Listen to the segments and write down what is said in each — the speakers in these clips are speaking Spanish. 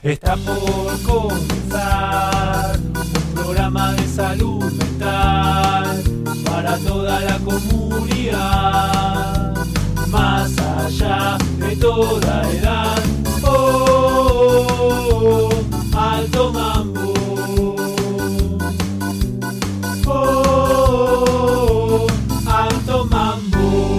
Está por comenzar un programa de salud mental para toda la comunidad, más allá de toda edad. Oh, alto mambo. Oh, alto mambo.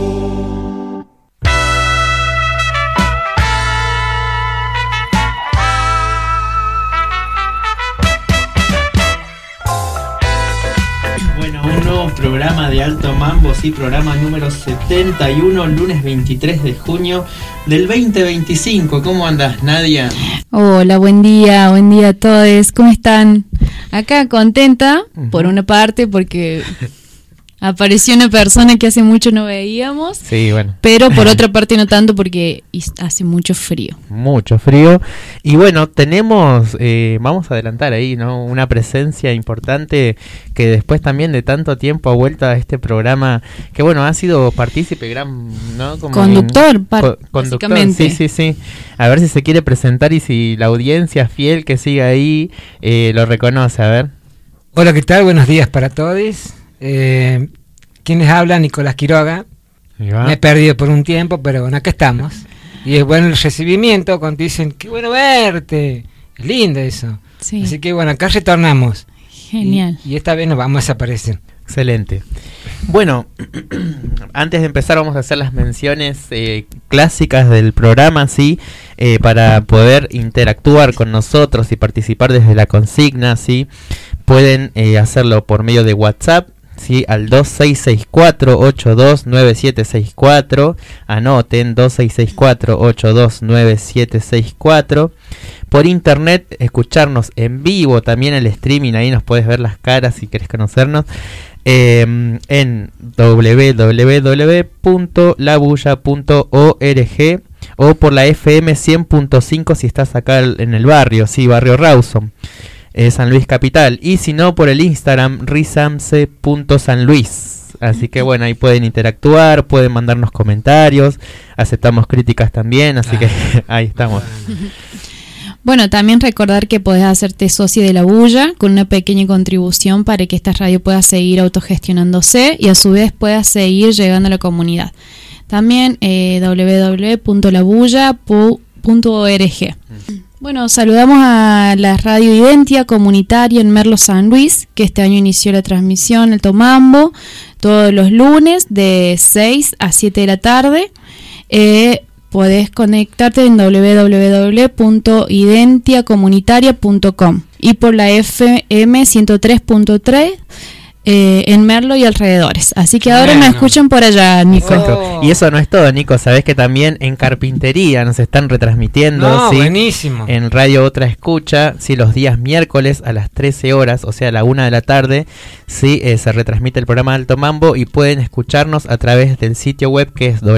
Un nuevo programa de Alto Mambo, sí, programa número 71, lunes 23 de junio del 2025. ¿Cómo andas, Nadia? Hola, buen día a todos. ¿Cómo están? Acá contenta, por una parte, porque apareció una persona que hace mucho no veíamos. Sí, bueno. Pero por otra parte no tanto, porque hace mucho frío. Mucho frío. Y bueno, tenemos, vamos a adelantar ahí, ¿no? Una presencia importante que después también de tanto tiempo ha vuelto a este programa, que bueno, ha sido partícipe, ¿no? Como conductor, básicamente. Sí. A ver si se quiere presentar y si la audiencia fiel que sigue ahí lo reconoce, a ver. Hola, ¿qué tal? Buenos días para todos. ¿Quiénes hablan? Nicolás Quiroga. Me he perdido por un tiempo, pero bueno, acá estamos. Y es bueno el recibimiento cuando dicen, qué bueno verte. Es lindo eso. Sí. Así que bueno, acá retornamos. Genial. Y esta vez nos vamos a desaparecer. Excelente. Bueno, antes de empezar vamos a hacer las menciones clásicas del programa, ¿sí? Para poder interactuar con nosotros y participar desde la consigna, ¿sí? Pueden hacerlo por medio de WhatsApp, ¿sí? Al 2664-829764. Anoten, 2664-829764. Por internet, escucharnos en vivo, también el streaming, ahí nos puedes ver las caras si querés conocernos. En www.labulla.org o por la FM 100.5 si estás acá en el barrio, sí, barrio Rawson, San Luis Capital, y si no por el Instagram risamse.sanluis. Así que bueno, ahí pueden interactuar, pueden mandarnos comentarios, aceptamos críticas también, así que ahí estamos. Bueno, también recordar que podés hacerte socio de La Bulla con una pequeña contribución para que esta radio pueda seguir autogestionándose y a su vez pueda seguir llegando a la comunidad. También www.labulla.org. Bueno, saludamos a la radio Identia comunitaria en Merlo San Luis, que este año inició la transmisión Alto Mambo todos los lunes de 6 a 7 de la tarde. Podés conectarte en www.identiacomunitaria.com y por la FM 103.3 en Merlo y alrededores. Así que ahora me escuchan por allá, Nico. Oh. Y eso no es todo, Nico. Sabés que también en Carpintería nos están retransmitiendo, ¿sí? Buenísimo. En Radio Otra Escucha, sí, los días miércoles a las 13 horas, o sea, a la 1 de la tarde, sí, se retransmite el programa Alto Mambo y pueden escucharnos a través del sitio web que es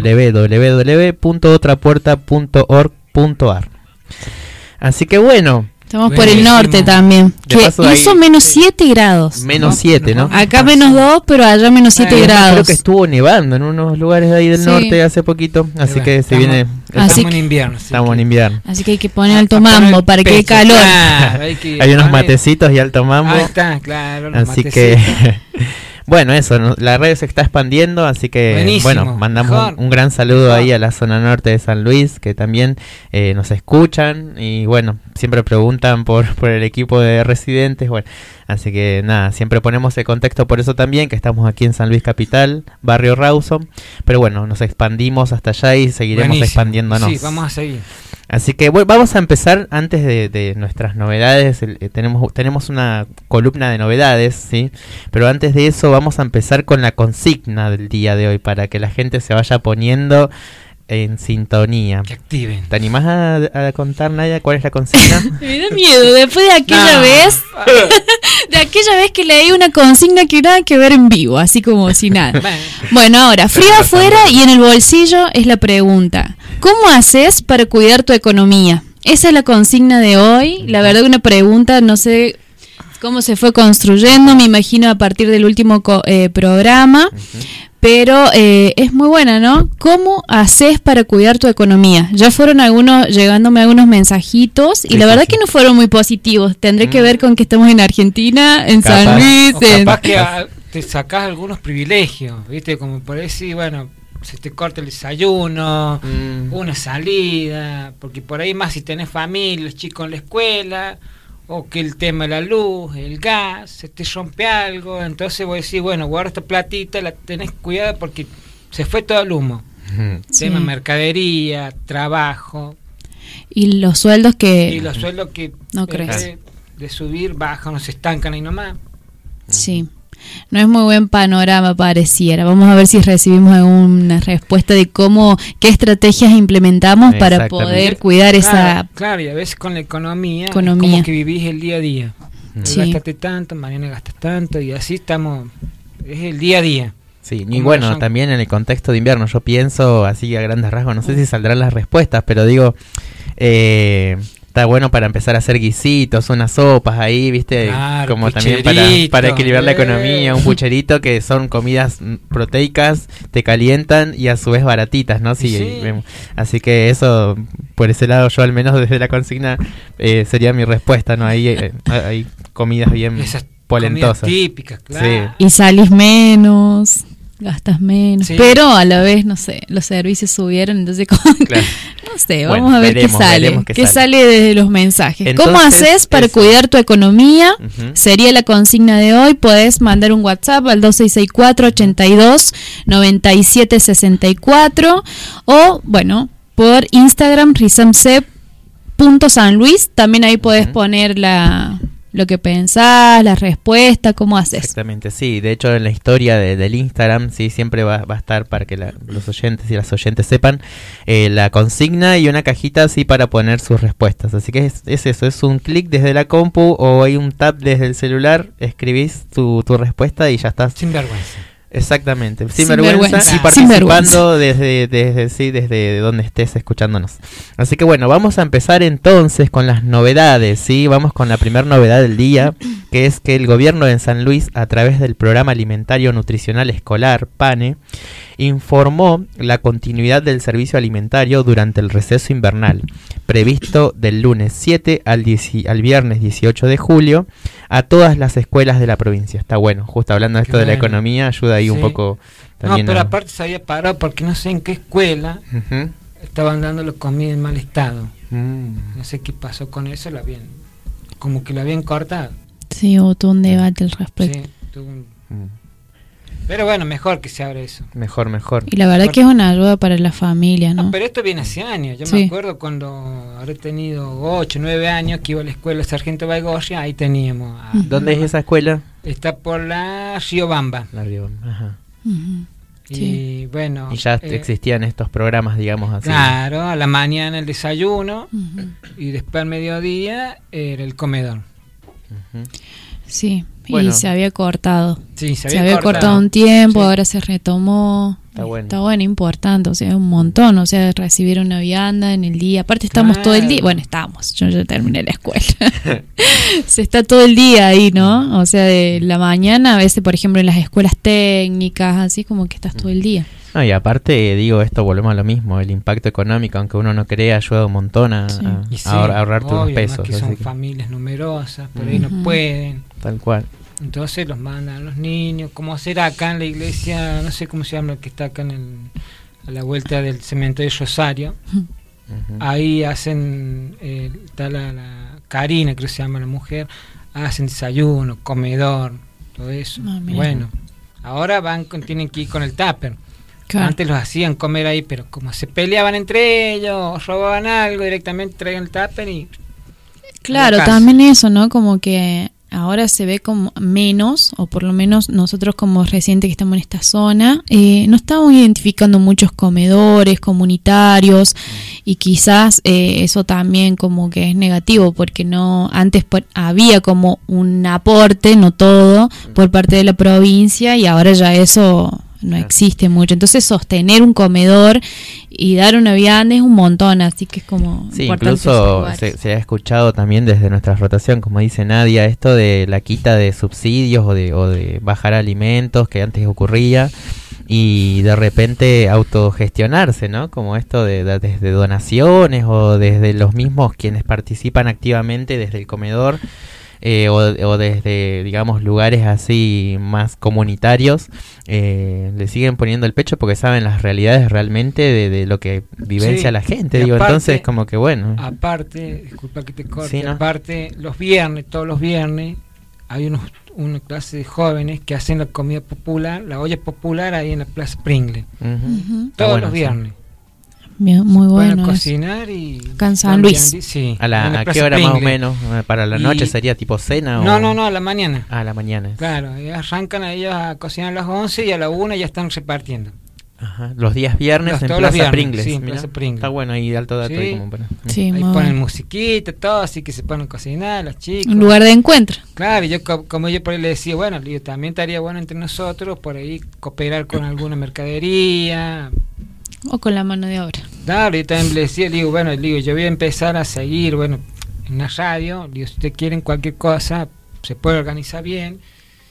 www.otrapuerta.org.ar. Así que bueno. Estamos por el norte también. Que hizo menos 7 grados. Menos 7, ¿no? Acá menos 2, pero allá menos 7 grados. Creo que estuvo nevando en unos lugares de ahí del norte hace poquito. Así que se viene. Estamos en invierno. Estamos en invierno. Así que hay que poner Alto Mambo para que haya calor. Hay unos matecitos y Alto Mambo. Ahí está, claro. Así que. Bueno, eso, la red se está expandiendo, así que buenísimo. Bueno, mandamos un gran saludo ahí a la zona norte de San Luis, que también nos escuchan y bueno, siempre preguntan por el equipo de residentes, bueno, así que nada, siempre ponemos el contexto por eso también, que estamos aquí en San Luis Capital, barrio Rawson, pero bueno, nos expandimos hasta allá y seguiremos expandiéndonos. Sí, vamos a seguir. Así que bueno, vamos a empezar antes de nuestras novedades. Tenemos una columna de novedades, ¿sí? Pero antes de eso vamos a empezar con la consigna del día de hoy para que la gente se vaya poniendo en sintonía. Que activen. ¿Te animás a contar, Nadia, cuál es la consigna? Me da miedo, después de aquella vez que leí una consigna que nada que ver en vivo, así como si nada. Bueno, ahora, frío afuera y en el bolsillo es la pregunta. ¿Cómo haces para cuidar tu economía? Esa es la consigna de hoy. La verdad, una pregunta, no sé cómo se fue construyendo, me imagino a partir del último programa. pero es muy buena, ¿no? ¿Cómo haces para cuidar tu economía? Ya fueron llegándome algunos mensajitos y la verdad que no fueron muy positivos. Tendré que ver con que estamos en Argentina, en San Luis. Capaz que te sacás algunos privilegios, ¿viste? Como por decir, bueno, se te corta el desayuno, una salida, porque por ahí más si tenés familia, los chicos en la escuela, o que el tema de la luz, el gas, se te rompe algo, entonces vos decís, bueno, guarda esta platita, la tenés cuidada porque se fue todo el humo. Sí. Tema mercadería, trabajo. Y los sueldos que no crees. De subir, bajan, no se estancan ahí nomás. Sí. No es muy buen panorama, pareciera. Vamos a ver si recibimos una respuesta de qué estrategias implementamos para poder cuidar esa... Claro, y a veces con la economía. Como que vivís el día a día. Sí. Gastaste tanto, mañana gastas tanto, y así estamos. Es el día a día. Sí, y bueno, también en el contexto de invierno, yo pienso así a grandes rasgos, no sé si saldrán las respuestas, pero digo... está bueno para empezar a hacer guisitos, unas sopas ahí, ¿viste? Claro, como también para equilibrar la economía, un pucherito que son comidas proteicas, te calientan y a su vez baratitas, ¿no? Sí. Así que eso, por ese lado, yo al menos desde la consigna sería mi respuesta, ¿no? Ahí hay comidas bien polentosas. Comidas típicas, claro. Sí. Y salís menos, gastas menos, pero a la vez, no sé, los servicios subieron, entonces claro. No sé, vamos a ver qué sale desde los mensajes. Entonces, ¿cómo haces para cuidar tu economía? Sería la consigna de hoy. Puedes mandar un WhatsApp al 2664-82-9764 o, bueno, por Instagram, risamsep.sanluis. También ahí puedes poner lo que pensás, la respuesta, cómo haces. Exactamente, sí. De hecho, en la historia del Instagram, sí, siempre va a estar para que los oyentes y las oyentes sepan la consigna y una cajita así para poner sus respuestas. Así que es eso, es un clic desde la compu o hay un tab desde el celular, escribís tu respuesta y ya estás. Sin vergüenza. Exactamente, sin vergüenza y participando desde donde estés escuchándonos. Así que bueno, vamos a empezar entonces con las novedades, ¿sí? Vamos con la primera novedad del día, que es que el gobierno de San Luis, a través del Programa Alimentario Nutricional Escolar, PANE, informó la continuidad del servicio alimentario durante el receso invernal, previsto del lunes 7 al viernes 18 de julio, a todas las escuelas de la provincia. Está bueno, justo hablando de esto de la economía, ayuda ahí un poco también. No, pero aparte se había parado porque no sé en qué escuela estaban dando la comida en mal estado. No sé qué pasó con eso, como que lo habían cortado. Sí, hubo todo un debate al respecto. Sí, pero bueno, mejor que se abra eso. Mejor. Y la verdad que es una ayuda para la familia, ¿no? Pero esto viene hace años. Yo me acuerdo cuando habré tenido 8, 9 años que iba a la escuela Sargento Baigorria, ahí teníamos. ¿Dónde es esa escuela? Está por la Riobamba. La Riobamba, ajá. Y bueno. Y ya existían estos programas, digamos así. Claro, a la mañana el desayuno y después al mediodía era el comedor. Sí. Bueno, y se había cortado. Sí, se había cortado un tiempo, ahora se retomó. Está bueno, importante, o sea, un montón, o sea, recibir una vianda en el día. Aparte estamos todo el día, yo ya terminé la escuela. Se está todo el día ahí, ¿no? O sea, de la mañana, a veces, por ejemplo, en las escuelas técnicas, así como que estás todo el día. No, y aparte, esto volvemos a lo mismo, el impacto económico, aunque uno no crea, ayuda un montón a ahorrarte unos pesos. Que son familias numerosas, por ahí no pueden. Tal cual. Entonces los mandan a los niños, como hacer acá en la iglesia, no sé cómo se llama, que está acá a la vuelta del cementerio Rosario. Ahí hacen, está la Karina, creo que se llama la mujer, hacen desayuno, comedor, todo eso. Bueno, ahora tienen que ir con el tupper. Claro. Antes los hacían comer ahí, pero como se peleaban entre ellos, robaban algo, directamente traían el tupper y... Claro, también eso, ¿no? Como que ahora se ve como menos, o por lo menos nosotros como residentes que estamos en esta zona, no estamos identificando muchos comedores comunitarios y quizás eso también como que es negativo porque no antes había como un aporte, no todo, por parte de la provincia y ahora ya eso no existe mucho. Entonces sostener un comedor y dar una vianda es un montón, así que es como incluso se ha escuchado también desde nuestra rotación, como dice Nadia, esto de la quita de subsidios o de bajar alimentos que antes ocurría. y de repente autogestionarse, ¿no? Como esto desde donaciones o desde los mismos quienes participan activamente desde el comedor. O desde, digamos, lugares así más comunitarios, le siguen poniendo el pecho porque saben las realidades realmente de lo que vivencia la gente, digo, aparte, entonces como que bueno. Aparte, disculpa que te corte, sí, ¿no? Aparte, todos los viernes, hay una clase de jóvenes que hacen la comida popular, la olla popular ahí en la Plaza Pringle. Todos los viernes. Bien, muy bueno. Van a cocinar y... Acá en San Luis. Sí. ¿A qué hora Pringle. Más o menos? ¿Para la noche sería tipo cena? No, a la mañana. A la mañana. Claro, arrancan ellos a cocinar a las 11 y a la 1 ya están repartiendo. Ajá. Los días viernes en Plaza Pringles. Sí, en Plaza Pringles. Está bueno ahí, alto dato. Sí. Ahí como para... Sí, ahí ponen musiquita, todo, así que se ponen a cocinar, los chicos. Un lugar de encuentro. Claro, y yo como yo por ahí le decía, bueno, también estaría bueno entre nosotros por ahí cooperar con alguna mercadería. O con la mano de obra. Claro, yo también le decía, yo voy a empezar a seguir, en la radio, si ustedes quieren cualquier cosa, se puede organizar bien.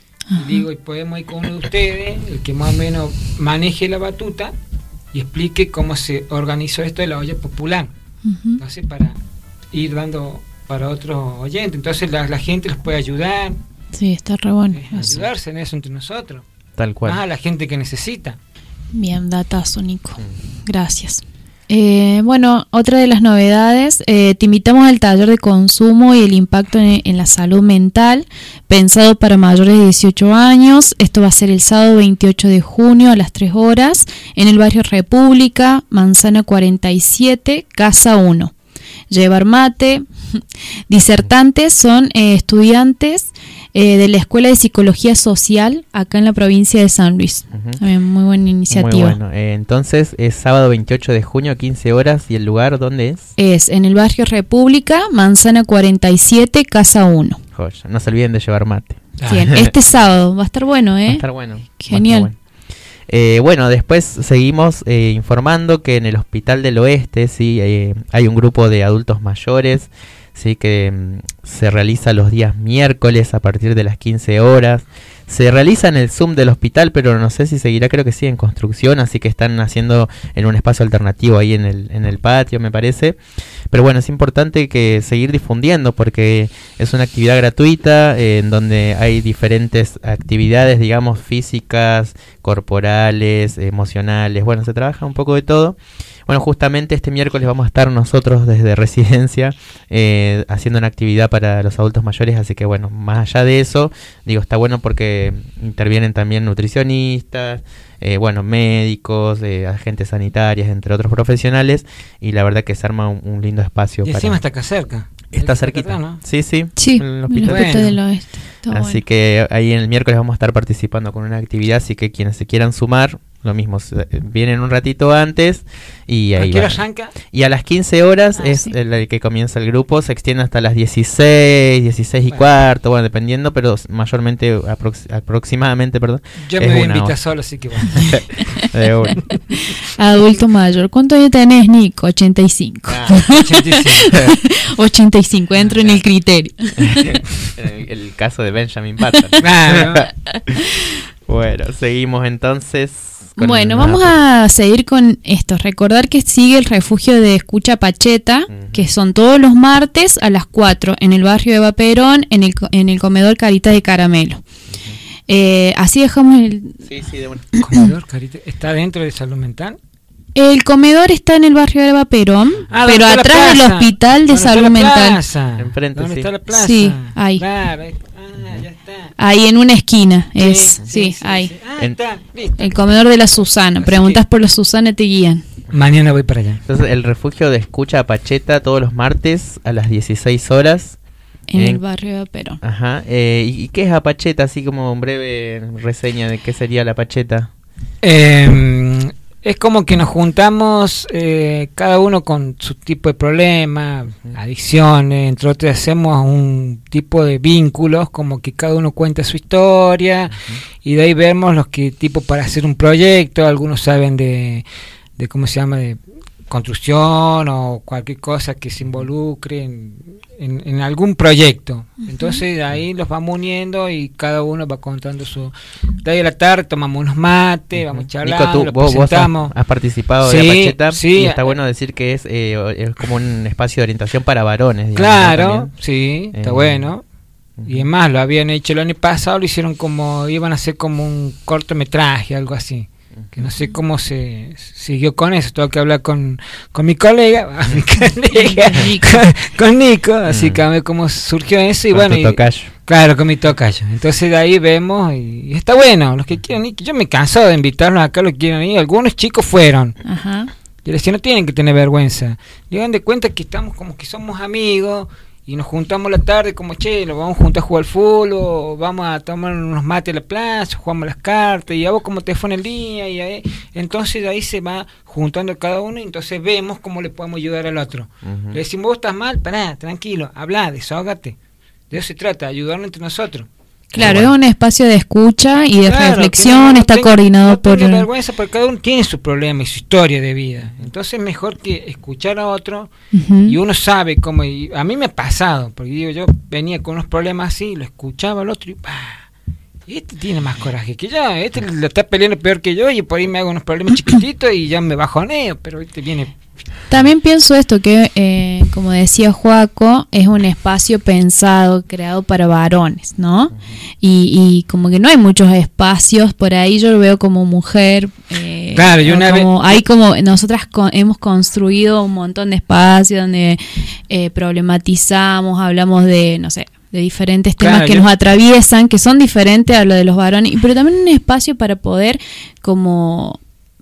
Y podemos ir con uno de ustedes, el que más o menos maneje la batuta y explique cómo se organizó esto de la olla popular. Entonces, para ir dando para otros oyentes, entonces la gente los puede ayudar. Sí, está re bueno. Ayudarse en eso entre nosotros. Tal cual. Más a la gente que necesita. Bien, datazo, Nico. Gracias. Bueno, otra de las novedades, te invitamos al taller de consumo y el impacto en la salud mental, pensado para mayores de 18 años. Esto va a ser el sábado 28 de junio a las 3 horas en el barrio República, Manzana 47, Casa 1. Llevar mate. Disertantes son estudiantes de la Escuela de Psicología Social acá en la provincia de San Luis. También muy buena iniciativa. Muy bueno. Entonces es sábado 28 de junio, 15 horas. ¿Y el lugar dónde es? Es en el barrio República, Manzana 47, Casa 1. Joya. No se olviden de llevar mate. Bien, este sábado va a estar bueno, ¿eh? Va a estar bueno. Genial. Bueno, después seguimos informando que en el Hospital del Oeste hay un grupo de adultos mayores, sí, que se realiza los días miércoles a partir de las 15 horas. Se realiza en el Zoom del hospital, pero no sé si seguirá, creo que sí, en construcción, así que están haciendo en un espacio alternativo ahí en el patio, me parece. Pero bueno, es importante que seguir difundiendo porque es una actividad gratuita en donde hay diferentes actividades, digamos, físicas, corporales, emocionales. Bueno, se trabaja un poco de todo. Bueno, justamente este miércoles vamos a estar nosotros desde Residencia haciendo una actividad para los adultos mayores, así que bueno, más allá de eso, digo, está bueno porque intervienen también nutricionistas, médicos, agentes sanitarios, entre otros profesionales, y la verdad que se arma un lindo espacio. Y encima está acá cerca. Está cerquita, atrás, ¿no? Sí, en el Hospital del Oeste. Así que ahí en el miércoles vamos a estar participando con una actividad, así que quienes se quieran sumar, lo mismo, vienen un ratito antes y ahí ¿a qué hora arranca? Y a las 15 horas es el que comienza el grupo, se extiende hasta las 16 y cuarto, bueno, dependiendo, pero mayormente, aproximadamente, perdón. Yo me voy a invitar solo, así que bueno. Adulto mayor, ¿cuánto años tenés, Nico? 85. 85, entro en el criterio. el caso de Benjamin Button. Bueno, seguimos entonces. Bueno, vamos a seguir con esto. Recordar que sigue el refugio de Escucha Pacheta, que son todos los martes a las 4 en el barrio de Eva Perón, en el comedor Caritas de Caramelo. Así dejamos el... Sí, de bueno. ¿Comedor Caritas está dentro de salud mental? El comedor está en el barrio de Eva Perón, pero atrás del hospital de salud mental. Enfrente, ¿dónde está la plaza? Sí, ahí. Claro, ya está. Ahí en una esquina, ahí. Está, listo. El comedor de la Susana. Preguntas por la Susana, te guían. Mañana voy para allá. Entonces, el refugio de Escucha Pacheta todos los martes a las 16 horas. En el barrio de Perón. Ajá. ¿Y qué es Apacheta? Así como un breve reseña de qué sería la Pacheta. Es como que nos juntamos cada uno con su tipo de problema, adicciones, entre otros hacemos un tipo de vínculos, como que cada uno cuenta su historia y de ahí vemos los que tipo para hacer un proyecto, algunos saben de cómo se llama, de construcción o cualquier cosa que se involucre en algún proyecto. Entonces ahí los vamos uniendo y cada uno va contando su... De ahí a la tarde tomamos unos mates, vamos charlando, Nico, vos has participado de Apacheta, sí, y está bueno decir que es como un espacio de orientación para varones. Digamos, claro, ¿no? Sí, está bueno. Y además lo habían hecho el año pasado, lo hicieron como, iban a hacer como un cortometraje, algo así. Que no sé cómo se siguió con eso, tengo que hablar con mi colega, con Nico, así que a ver cómo surgió eso y con bueno, claro, con mi tocayo. Entonces de ahí vemos y está bueno, los que quieren ir, yo me canso de invitarlos acá, los que quieren ir, algunos chicos fueron. Ajá. Yo les decía, no tienen que tener vergüenza, llegan de cuenta que estamos como que somos amigos. Y nos juntamos la tarde como, che, nos vamos juntos a jugar al fútbol, o vamos a tomar unos mates a la plaza, jugamos las cartas, y a vos cómo te fue en el día, y ahí, entonces ahí se va juntando cada uno, y entonces vemos cómo le podemos ayudar al otro. Uh-huh. Le decimos, vos estás mal, pará, tranquilo, hablá, desahógate. De eso se trata, ayudarnos entre nosotros. Claro, es un espacio de escucha y de reflexión, está coordinado por... No vergüenza, porque cada uno tiene su problema y su historia de vida. Entonces mejor que escuchar a otro, y uno sabe cómo... Y a mí me ha pasado, porque digo, yo venía con unos problemas así, lo escuchaba al otro y este tiene más coraje que yo, este lo está peleando peor que yo y por ahí me hago unos problemas chiquititos y ya me bajoneo, pero este viene... También pienso esto, que como decía Joaco, es un espacio pensado, creado para varones, ¿no? Y como que no hay muchos espacios, por ahí yo lo veo como mujer, claro, y una como, hay como nosotras hemos construido un montón de espacios donde problematizamos, hablamos de, no sé, de diferentes temas que nos atraviesan, que son diferentes a lo de los varones, pero también un espacio para poder como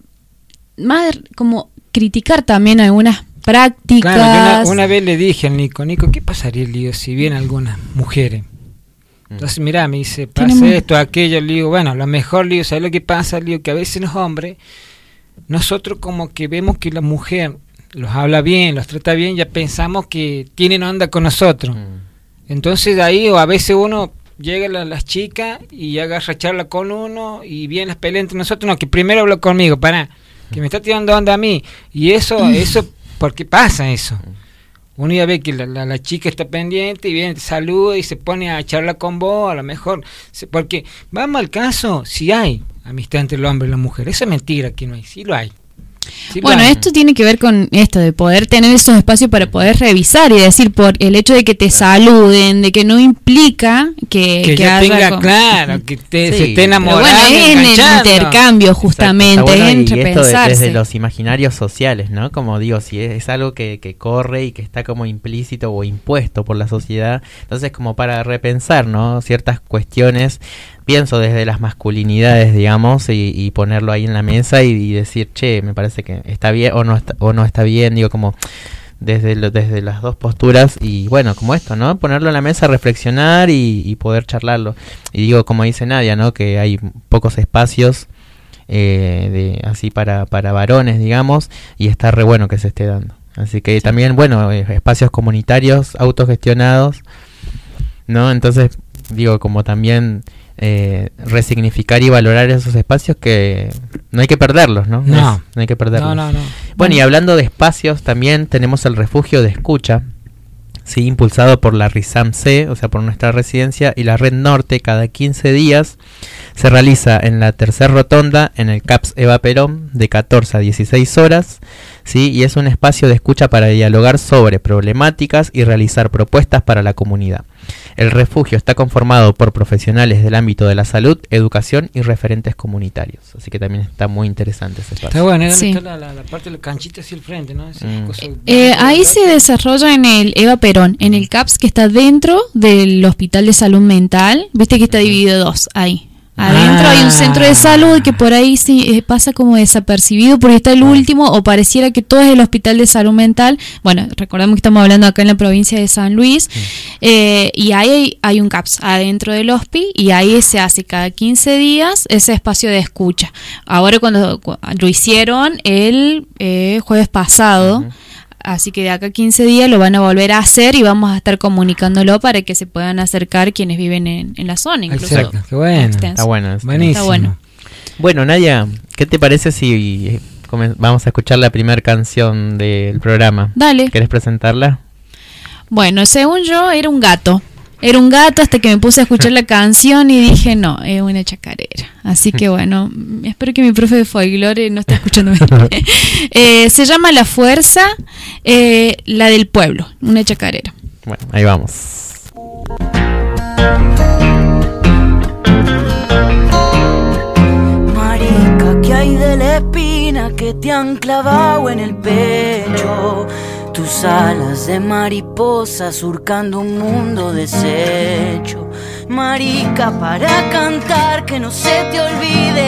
más como criticar también algunas prácticas. Claro, una vez le dije al Nico, ¿qué pasaría, lío, si vienen algunas mujeres? Entonces, mirá, me dice, pasa esto, aquello, le digo, bueno, a lo mejor, le digo, ¿sabes lo que pasa? Le digo, que a veces los hombres, nosotros como que vemos que la mujer los habla bien, los trata bien, ya pensamos que tienen onda con nosotros. Entonces, de ahí, o a veces uno llega las chicas y agarra charla con uno y viene las peleas entre nosotros, no, que primero habla conmigo, pará, que me está tirando onda a mí, y eso, ¿por qué pasa eso? Uno ya ve que la chica está pendiente y viene, te saluda y se pone a charlar con vos, a lo mejor, porque vamos al caso, si hay amistad entre el hombre y la mujer, eso es mentira que no hay, sí lo hay. Sí, bueno, esto tiene que ver con esto de poder tener esos espacios para poder revisar y decir, por el hecho de que te saluden, de que no implica que ya tenga claro, que se esté enamorando. Bueno, es en el intercambio justamente, bueno, entre y esto pensarse. Desde los imaginarios sociales, ¿no? Como digo, si es algo que corre y que está como implícito o impuesto por la sociedad, entonces como para repensar, ¿no? Ciertas cuestiones, pienso desde las masculinidades, digamos, y ponerlo ahí en la mesa y decir, che, me parece que está bien o no está bien, digo, como desde las dos posturas, y bueno, como esto, ¿no? Ponerlo en la mesa, reflexionar y poder charlarlo. Y digo, como dice Nadia, ¿no? Que hay pocos espacios así para varones, digamos, y está re bueno que se esté dando. Así que también, bueno, espacios comunitarios, autogestionados, ¿no? Entonces, digo, como también resignificar y valorar esos espacios que no hay que perderlos, ¿no? No hay que perderlos. No. Bueno, y hablando de espacios, también tenemos el refugio de escucha, sí, impulsado por la RISAM-C, o sea, por nuestra residencia, y la Red Norte. Cada 15 días se realiza en la tercera rotonda, en el CAPS Eva Perón, de 14 a 16 horas, ¿sí? Y es un espacio de escucha para dialogar sobre problemáticas y realizar propuestas para la comunidad. El refugio está conformado por profesionales del ámbito de la salud, educación y referentes comunitarios. Así que también está muy interesante ese espacio. Está bueno, sí. Está la parte de la canchita hacia el frente, ¿no? Ahí se desarrolla en el Eva Perón, en el CAPS que está dentro del Hospital de Salud Mental. Viste que está dividido dos ahí. Adentro hay un centro de salud que por ahí sí pasa como desapercibido porque está el último, o pareciera que todo es el Hospital de Salud Mental. Bueno, recordemos que estamos hablando acá en la provincia de San Luis, y ahí hay un CAPS adentro del hospi, y ahí se hace cada 15 días ese espacio de escucha. Ahora cuando lo hicieron el jueves pasado, así que de acá a 15 días lo van a volver a hacer y vamos a estar comunicándolo para que se puedan acercar quienes viven en la zona. Incluso. Exacto, qué bueno. Está bueno. Buenísimo. Está bueno. Bueno, Nadia, ¿qué te parece si vamos a escuchar la primera canción del programa? Dale. ¿Querés presentarla? Bueno, según yo era un gato. era un gato hasta que me puse a escuchar la canción y dije, no, es una chacarera. Así que bueno, espero que mi profe de folclore no esté escuchando. Se llama La Fuerza, la del pueblo, una chacarera. Bueno, ahí vamos. Marica, ¿qué hay de la espina que te han clavado en el pecho? Tus alas de mariposa surcando un mundo deshecho. Marica, para cantar que no se te olvide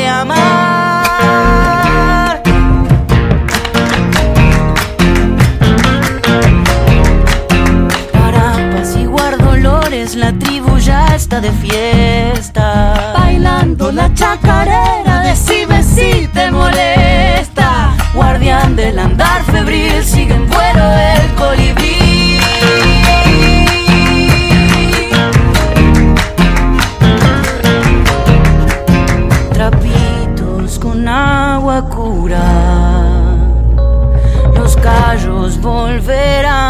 amar. Para apaciguar dolores la tribu ya está de fiesta, bailando la chacarera, decime si te molesta. Guardián del andar febril, sigue en vuelo el colibrí. Trapitos con agua cura, los callos volver a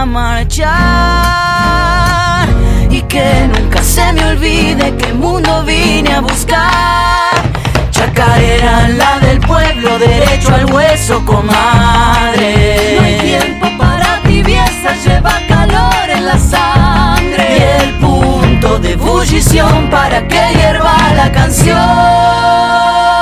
marchar. Y que nunca se me olvide que mundo vine a buscar. Chacarera, la del pueblo, derecho al hueso, comadre. No hay tiempo para tibieza, lleva calor en la sangre. Y el punto de ebullición para que hierva la canción.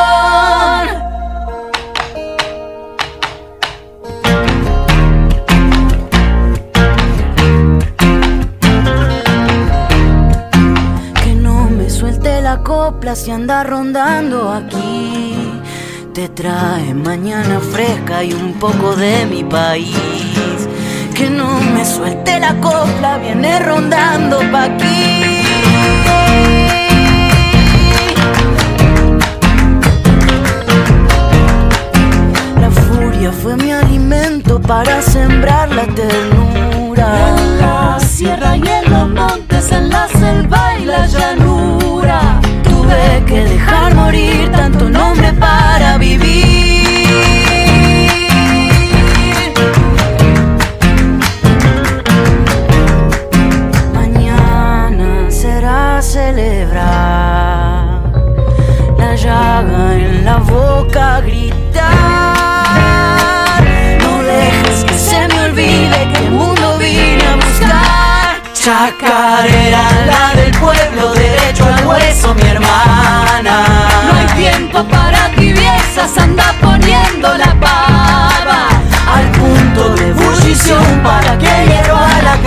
La copla se anda rondando aquí, te trae mañana fresca y un poco de mi país. Que no me suelte la copla, viene rondando pa' aquí. La furia fue mi alimento para sembrar la ternura. En la sierra y en los montes, en la selva y la llanura, tuve que dejar morir tanto nombre para vivir. Mañana será celebrar, la llaga en la boca gritar. No dejes que se me olvide que el mundo vine a buscar. Chacarera, la del pueblo, derecho al hueso, mi hermana. No hay tiempo para tibiezas, anda poniendo la pava al punto de ebullición para que hierva la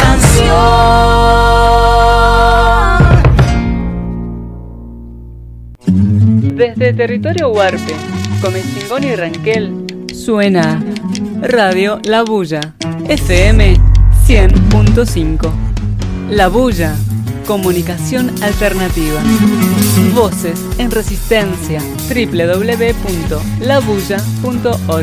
canción. Desde territorio huarpe, Comechingón y Ranquel, suena Radio La Bulla, FM 100.5. La Bulla, comunicación alternativa. Voces en resistencia, www.labulla.org.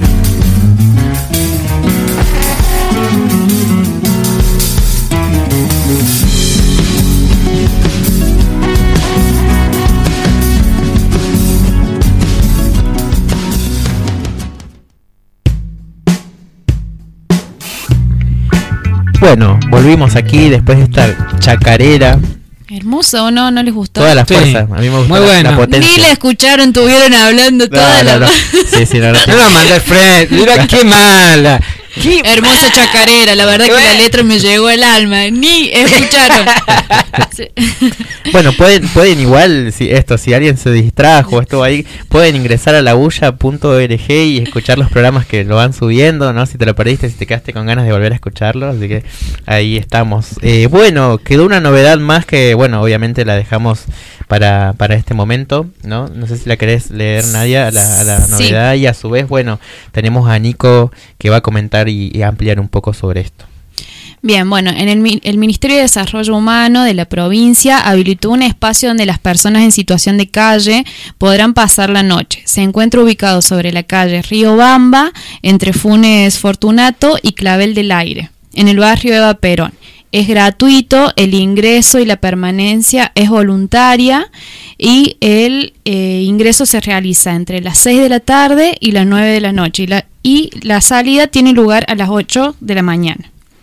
Bueno, volvimos aquí después de esta chacarera. Hermosa, ¿o no? ¿No les gustó? Toda la fuerza, a mí me gustó. Muy buena. La potencia. Ni la escucharon, estuvieron hablando toda la... Sí, no. No la mandé Fred, mira qué mala. Qué hermosa chacarera, la verdad que la letra me llegó al alma, ni escucharon. Sí. Bueno, pueden igual, si alguien se distrajo, estuvo ahí, pueden ingresar a labulla.org y escuchar los programas que lo van subiendo, ¿no? Si te lo perdiste, si te quedaste con ganas de volver a escucharlo, así que ahí estamos. Bueno, quedó una novedad más que, bueno, obviamente la dejamos para este momento, ¿no? No sé si la querés leer, Nadia, a la novedad, sí. Y a su vez, bueno, tenemos a Nico que va a comentar y ampliar un poco sobre esto. Bien, bueno, en el Ministerio de Desarrollo Humano de la provincia habilitó un espacio donde las personas en situación de calle podrán pasar la noche. Se encuentra ubicado sobre la calle Río Bamba, entre Funes Fortunato y Clavel del Aire, en el barrio Eva Perón. Es gratuito, el ingreso y la permanencia es voluntaria y el ingreso se realiza entre las 6 de la tarde y las 9 de la noche y la salida tiene lugar a las 8 de la mañana.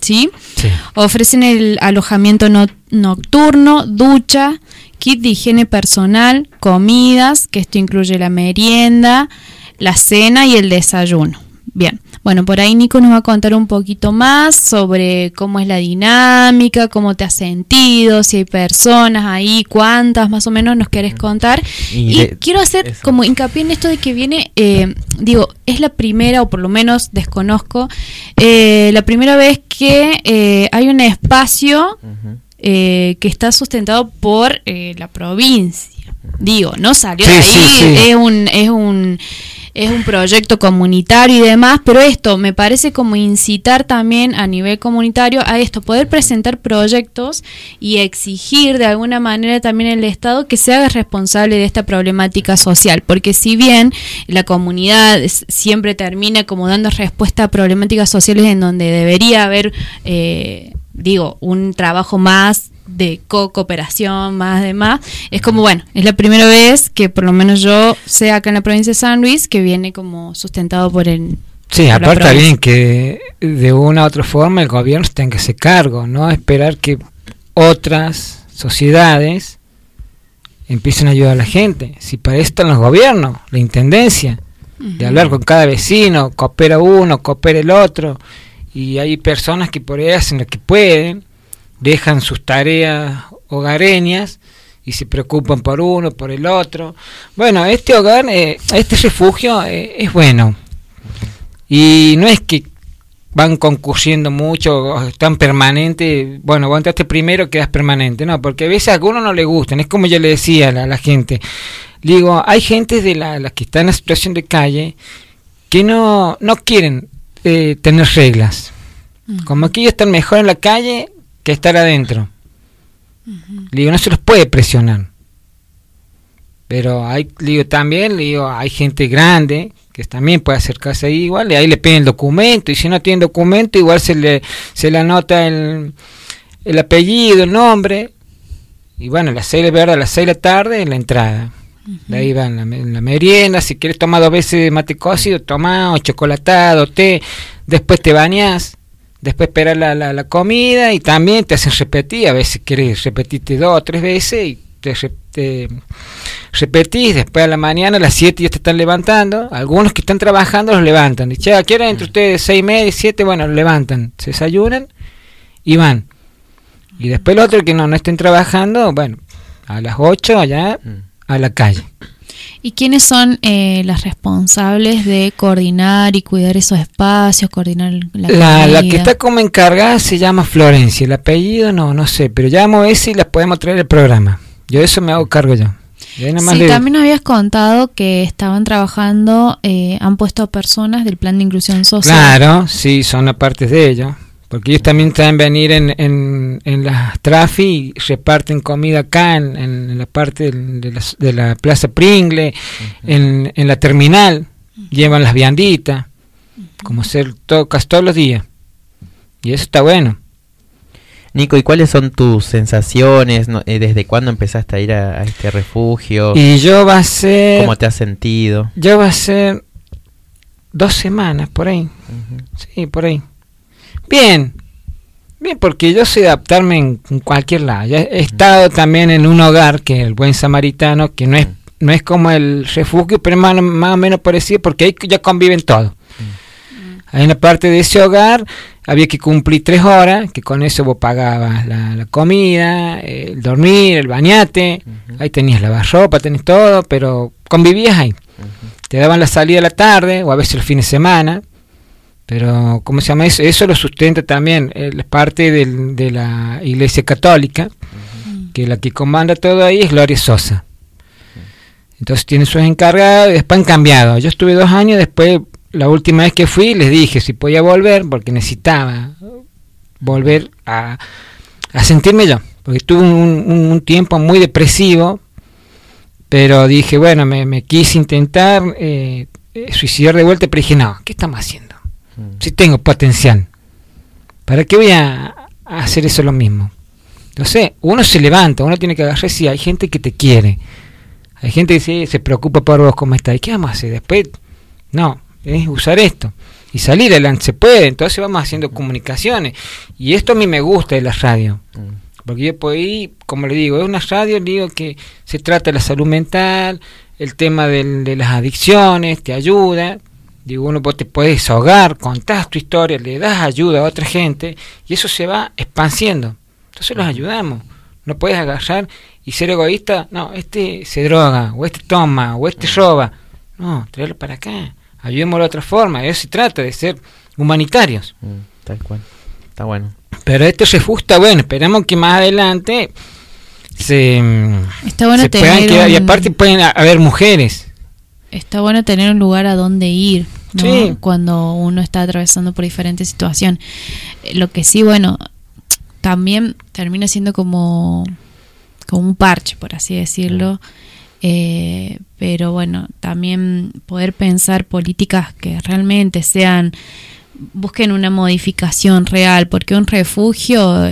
¿sí? Ofrecen el alojamiento nocturno, ducha, kit de higiene personal, comidas, que esto incluye la merienda, la cena y el desayuno. Bien, bueno, por ahí Nico nos va a contar un poquito más sobre cómo es la dinámica, cómo te has sentido, si hay personas ahí, cuántas más o menos nos querés contar. Y quiero hacer como hincapié en esto de que viene, es la primera, o por lo menos desconozco, la primera vez que hay un espacio que está sustentado por la provincia. No salió de ahí, es un proyecto comunitario y demás, pero esto me parece como incitar también a nivel comunitario a esto, poder presentar proyectos y exigir de alguna manera también el Estado que se haga responsable de esta problemática social, porque si bien la comunidad siempre termina como dando respuesta a problemáticas sociales en donde debería haber, un trabajo más de cooperación, más es como, bueno, es la primera vez que por lo menos yo sé acá en la provincia de San Luis que viene como sustentado por el... Sí, aparte también que de una u otra forma el gobierno tenga que hacer cargo, no esperar que otras sociedades empiecen a ayudar a la gente. Si para eso están los gobiernos, la intendencia, de hablar con cada vecino, coopera uno, coopera el otro, y hay personas que por ahí hacen lo que pueden, dejan sus tareas hogareñas y se preocupan por uno, por el otro. Bueno, este hogar, este refugio es bueno. Y no es que van concurriendo mucho, están permanentes. Bueno, vos entraste primero, quedas permanente. No, porque a veces a algunos no les gustan. Es como yo le decía a la gente. Digo, hay gente de las que están en situación de calle que no quieren tener reglas. Como que ellos están mejor en la calle que estar adentro. Digo, no se los puede presionar. Pero hay gente grande que también puede acercarse ahí igual, y ahí le piden el documento, y si no tiene documento, igual se le anota el apellido, el nombre, y bueno, a las 6 de la tarde en la entrada. De ahí van la merienda, si quieres tomar 2 veces mate cocido, toma, o chocolatado, té, después te bañas. Después esperar la comida, y también te hacen repetir, a veces querés repetirte 2 o 3 veces y te repetís. Después a la mañana a las 7 ya te están levantando, algunos que están trabajando los levantan, y ¿a qué hora entre ustedes? 6:30 y 7, bueno, los levantan, se desayunan y van. Y después el otro que no estén trabajando, bueno, a las 8 allá a la calle. ¿Y quiénes son las responsables de coordinar y cuidar esos espacios, coordinar la que está como encargada se llama Florencia, el apellido no sé, pero llamo ese y las podemos traer al programa. Yo eso me hago cargo yo. También habías contado que estaban trabajando, han puesto a personas del plan de inclusión social. Claro, sí, son aparte de ellos. Porque ellos también saben venir en las trafi y reparten comida acá en la parte de la Plaza Pringle, en la terminal, llevan las vianditas, como casi todos los días. Y eso está bueno. Nico, ¿y cuáles son tus sensaciones? ¿Desde cuándo empezaste a ir a este refugio? Y yo va a ser... ¿Cómo te has sentido? Yo va a ser 2 semanas, por ahí. Sí, por ahí. Bien, porque yo sé adaptarme en cualquier lado. Ya he estado también en un hogar, que es el Buen Samaritano, que no es como el refugio, pero es más o menos parecido, porque ahí ya conviven todos. Ahí en la parte de ese hogar había que cumplir 3 horas, que con eso vos pagabas la comida, el dormir, el bañate, ahí tenías lavarropa, tenías todo, pero convivías ahí. Te daban la salida a la tarde, o a veces los fines de semana. Pero, ¿cómo se llama eso? Eso lo sustenta también la parte de la Iglesia Católica, que la que comanda todo ahí es Gloria Sosa. Entonces tienen sus encargados y después han cambiado. Yo estuve 2 años, después la última vez que fui les dije si podía volver, porque necesitaba volver a sentirme yo, porque tuve un tiempo muy depresivo, pero dije, bueno, me quise intentar suicidar de vuelta, pero dije, no, ¿qué estamos haciendo? Si tengo potencial, ¿para qué voy a hacer eso lo mismo? Entonces, uno se levanta, uno tiene que agarrar, si hay gente que te quiere, hay gente que se preocupa por vos, cómo estás, ¿y qué vamos a hacer? Después, no, es usar esto. y salir adelante, se puede. Entonces vamos haciendo comunicaciones, y esto a mí me gusta de la radio, porque yo puedo ir, como le digo, es una radio, digo, que se trata de la salud mental, el tema de las adicciones, te ayuda. Digo, uno te puedes desahogar, contás tu historia, le das ayuda a otra gente, y eso se va expandiendo. Entonces los ayudamos. No puedes agarrar y ser egoísta. No, este se droga, o este toma, o este roba. No, tráelo para acá. Ayudémoslo de otra forma. Eso se trata, de ser humanitarios. Tal cual. Está bueno. Pero este refugio está bueno. Esperamos que más adelante está bueno, se puedan quedar. Y aparte pueden haber mujeres. Está bueno tener un lugar a donde ir, ¿no? Sí. Cuando uno está atravesando por diferentes situaciones. Lo que sí, bueno, también termina siendo como un parche, por así decirlo. Pero bueno, también poder pensar políticas que realmente busquen una modificación real, porque un refugio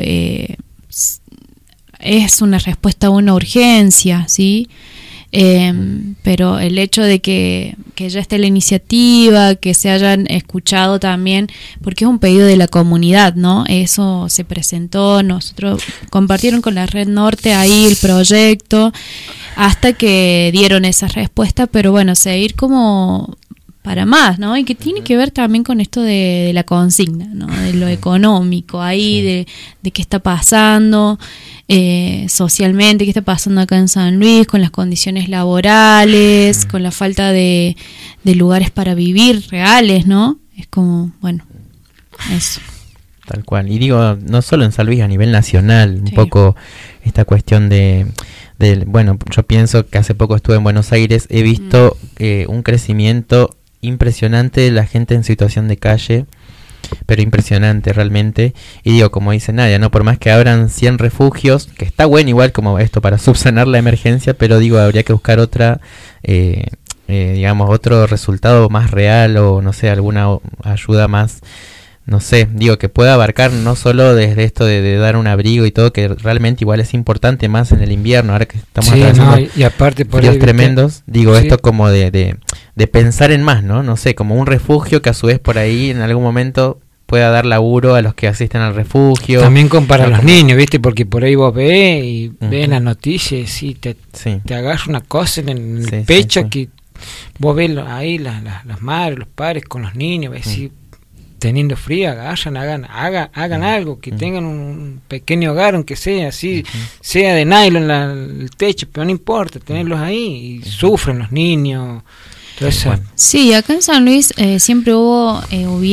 es una respuesta a una urgencia, ¿sí? Pero el hecho de que ya esté la iniciativa, que se hayan escuchado también, porque es un pedido de la comunidad, ¿no? Eso se presentó, nosotros compartieron con la Red Norte ahí el proyecto, hasta que dieron esa respuesta, pero bueno, seguir como para más, ¿no? Y que tiene que ver también con esto de la consigna, ¿no? De lo económico ahí, de qué está pasando socialmente, qué está pasando acá en San Luis, con las condiciones laborales, con la falta de lugares para vivir reales, ¿no? Es como, bueno, eso. Tal cual. Y digo, no solo en San Luis, a nivel nacional, un poco esta cuestión de bueno, yo pienso que hace poco estuve en Buenos Aires, he visto un crecimiento impresionante de la gente en situación de calle, pero impresionante realmente. Y digo, como dice Nadia, no, por más que abran 100 refugios, que está bueno igual como esto para subsanar la emergencia, pero digo, habría que buscar otra, digamos, otro resultado más real, o no sé, alguna ayuda más, no sé, digo, que pueda abarcar no solo desde esto de dar un abrigo y todo, que realmente igual es importante más en el invierno, ahora que estamos atravesando y aparte por fríos tremendos, digo, esto como de pensar en más, ¿no? No sé, como un refugio que a su vez por ahí en algún momento pueda dar laburo a los que asisten al refugio. También para los niños, ¿viste? Porque por ahí vos ves y ves las noticias y te agarra una cosa en el pecho que vos ves ahí las madres, los padres con los niños, ves si teniendo frío, hagan algo, que tengan un pequeño hogar, aunque sea así, sea de nylon el techo, pero no importa, tenerlos ahí, y sufren los niños. Sí, acá en San Luis siempre hubo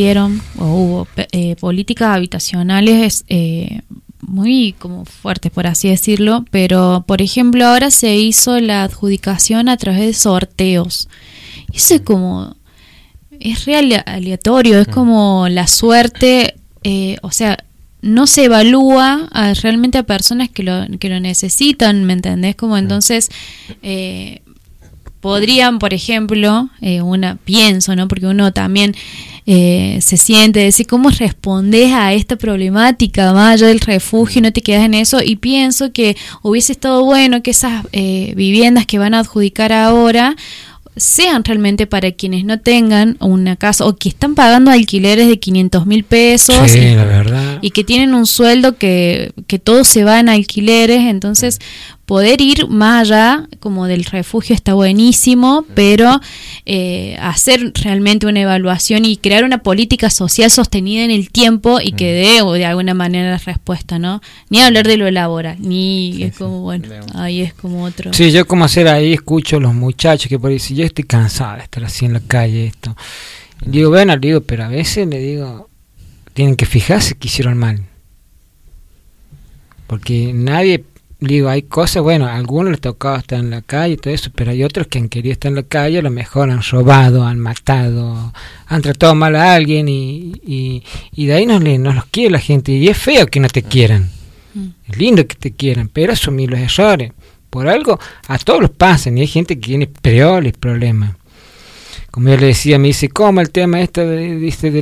políticas habitacionales muy como fuertes, por así decirlo, pero por ejemplo ahora se hizo la adjudicación a través de sorteos. Y eso es re aleatorio, es como la suerte, o sea, no se evalúa realmente a personas que lo necesitan, ¿me entendés? Como entonces podrían, por ejemplo, pienso, ¿no? Porque uno también se siente, decir, ¿cómo respondes a esta problemática más allá del refugio y no te quedas en eso? Y pienso que hubiese estado bueno que esas viviendas que van a adjudicar ahora sean realmente para quienes no tengan una casa o que están pagando alquileres de 500.000 pesos la verdad. Y que tienen un sueldo que todo se va en alquileres. Entonces poder ir más allá como del refugio está buenísimo, pero hacer realmente una evaluación y crear una política social sostenida en el tiempo y que dé de alguna manera la respuesta, ¿no? Ni hablar de lo laboral, ahí es como otro. Sí, yo como hacer ahí escucho a los muchachos que por ahí dicen, yo estoy cansado de estar así en la calle esto. Digo, pero a veces le digo, tienen que fijarse que hicieron mal. Porque nadie... Digo, hay cosas, a algunos les tocaba estar en la calle y todo eso, pero hay otros que han querido estar en la calle, a lo mejor han robado, han matado, han tratado mal a alguien y de ahí nos los quiere la gente. Y es feo que no te quieran, es lindo que te quieran, pero asumir los errores. Por algo, a todos los pasan y hay gente que tiene peores problemas. Como yo le decía, me dice, ¿cómo el tema de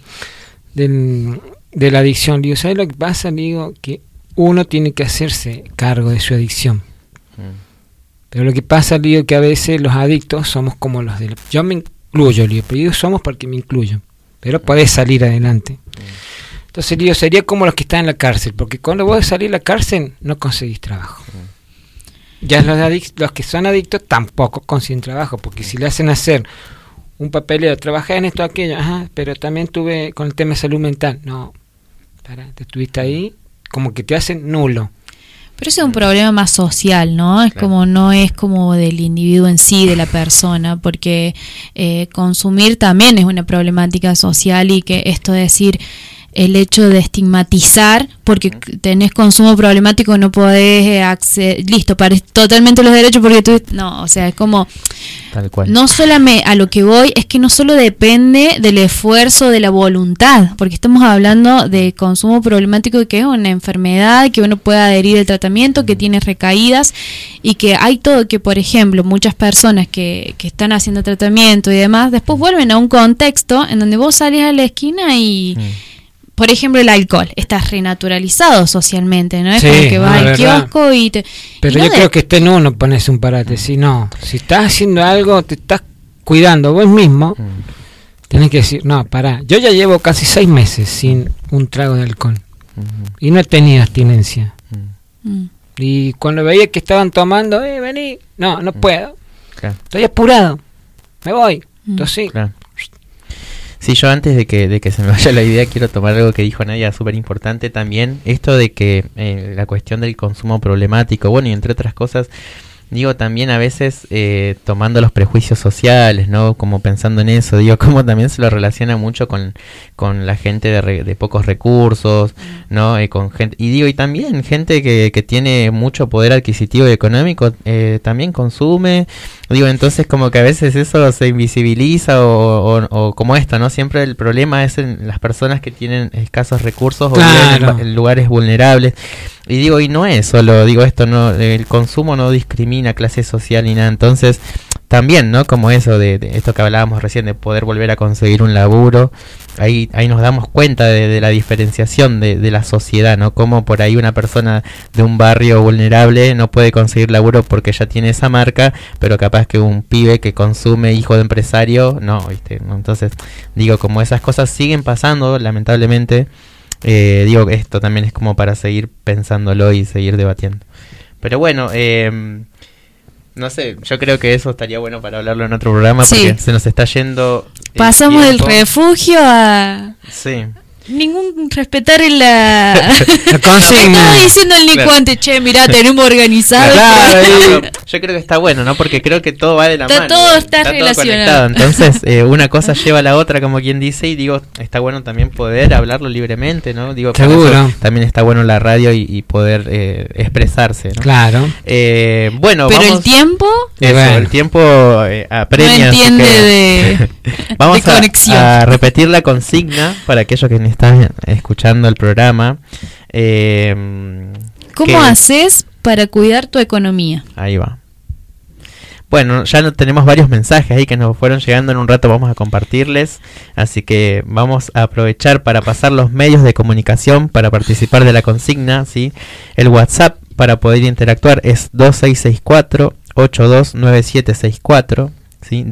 la adicción? Digo, ¿sabes lo que pasa? Digo, que uno tiene que hacerse cargo de su adicción. Pero lo que pasa, digo, que a veces los adictos somos como los yo me incluyo, pero yo somos porque me incluyo. pero podés salir adelante. Entonces digo, sería como los que están en la cárcel, porque cuando vos salís de la cárcel no conseguís trabajo. Ya los que son adictos tampoco consiguen trabajo, porque si le hacen hacer un papeleo, trabajé en esto, aquello, pero también tuve con el tema de salud mental. No, te estuviste ahí, como que te hacen nulo. Pero ese es un problema más social, ¿no? Es como, no es como del individuo en sí, de la persona, porque consumir también es una problemática social, y que esto de decir, el hecho de estigmatizar porque tenés consumo problemático, no podés acceder, listo, parece totalmente los derechos porque tú, no, o sea, es como tal cual. No solamente a lo que voy es que no solo depende del esfuerzo, de la voluntad, porque estamos hablando de consumo problemático, que es una enfermedad, que uno puede adherir al tratamiento, que tiene recaídas, y que hay todo, que por ejemplo muchas personas que están haciendo tratamiento y demás, después vuelven a un contexto en donde vos salís a la esquina y por ejemplo, el alcohol está renaturalizado socialmente, ¿no? Es como que vas al kiosco y te... Pero yo creo que está en uno ponerse un parate. Si no, si estás haciendo algo, te estás cuidando vos mismo, tenés que decir, no, pará. Yo ya llevo casi 6 meses sin un trago de alcohol. Y no he tenido abstinencia. Y cuando veía que estaban tomando, vení, no puedo. Claro. Estoy apurado, me voy. Entonces, claro. Sí, yo antes de que se me vaya la idea, quiero tomar algo que dijo Nadia, súper importante también, esto de que la cuestión del consumo problemático, bueno, y entre otras cosas, digo, también a veces tomando los prejuicios sociales, ¿no? Como pensando en eso, digo, como también se lo relaciona mucho con la gente de pocos recursos, ¿no? Con gente, y digo, y también gente que tiene mucho poder adquisitivo y económico, también consume, digo, entonces como que a veces eso se invisibiliza o como esto, ¿no? Siempre el problema es en las personas que tienen escasos recursos o viven en lugares vulnerables. Y digo, y no es solo, digo esto, no, el consumo no discrimina clase social ni nada, entonces también, ¿no? Como eso de esto que hablábamos recién, de poder volver a conseguir un laburo, ahí nos damos cuenta de la diferenciación de la sociedad, ¿no? Como por ahí una persona de un barrio vulnerable no puede conseguir laburo porque ya tiene esa marca, pero capaz que un pibe que consume, hijo de empresario, no, ¿viste? Entonces, digo, como esas cosas siguen pasando, lamentablemente. Digo que esto también es como para seguir pensándolo y seguir debatiendo. Pero bueno, no sé, yo creo que eso estaría bueno para hablarlo en otro programa, porque se nos está yendo. Pasamos del refugio a... Sí. Ningún respetar la consigna. Estaba diciendo el Nico antes, che, mirá, tenemos organizado. Yo creo que está bueno, ¿no? Porque creo que todo va de la mano. Todo está relacionado. Entonces, una cosa lleva a la otra, como quien dice, y digo, está bueno también poder hablarlo libremente, ¿no? Digo, seguro. También está bueno la radio y poder expresarse, ¿no? Claro. Bueno, pero vamos, el tiempo. El tiempo apremia. No entiende de vamos de conexión. a repetir la consigna para aquellos que están escuchando el programa. ¿Cómo haces para cuidar tu economía? Ahí va. Bueno, ya tenemos varios mensajes ahí que nos fueron llegando, en un rato vamos a compartirles, así que vamos a aprovechar para pasar los medios de comunicación para participar de la consigna, ¿sí? El WhatsApp para poder interactuar es 2664-829764, ¿sí?